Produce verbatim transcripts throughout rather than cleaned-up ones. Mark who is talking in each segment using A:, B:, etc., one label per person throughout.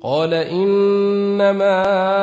A: قال إنما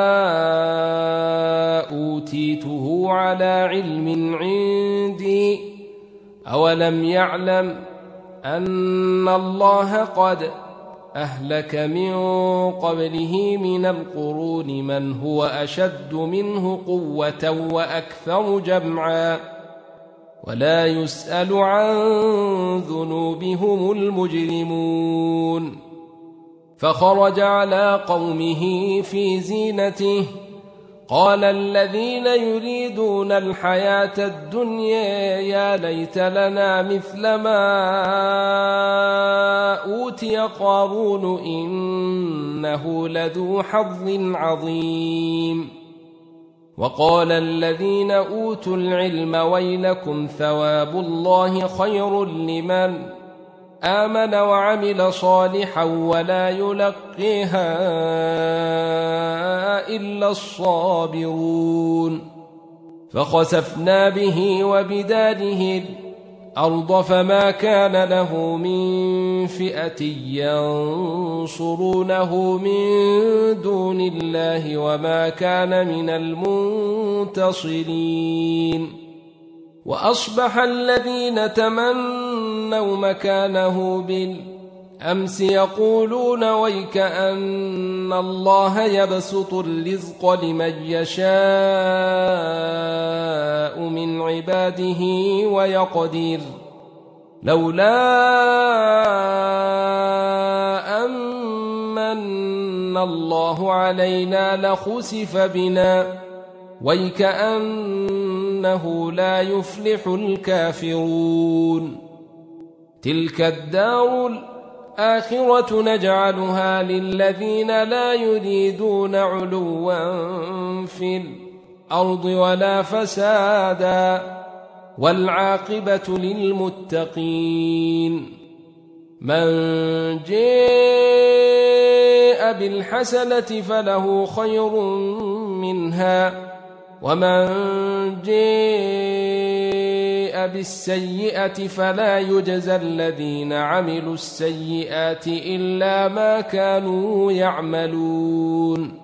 A: أوتيته على علم عندي أولم يعلم أن الله قد أهلك من قبله من القرون من هو أشد منه قوة وأكثر جمعا ولا يسأل عن ذنوبهم المجرمون فخرج على قومه في زينته قال الذين يريدون الحياة الدنيا يا ليت لنا مثل ما أوتي قارون إنه لذو حظ عظيم وقال الذين أوتوا العلم ويلكم ثواب الله خير لمن آمن وعمل صالحا ولا يلقيها إلا الصابرون فخسفنا به وبداره الأرض فما كان له من فئة ينصرونه من دون الله وما كان من المنتصرين وأصبح الذين تمنوا مكانه بالأمس يقولون ويك أن الله يبسط الرزق لمن يشاء من عباده ويقدر لولا أمن الله علينا لخسف بنا ويكأنه لا يفلح الكافرون تلك الدار الآخرة نجعلها للذين لا يريدون علوا في الأرض ولا فسادا والعاقبة للمتقين من جاء بالحسنة فله خير منها ومن جاء بالسيئة فلا يجزى الذين عملوا السيئات إلا ما كانوا يعملون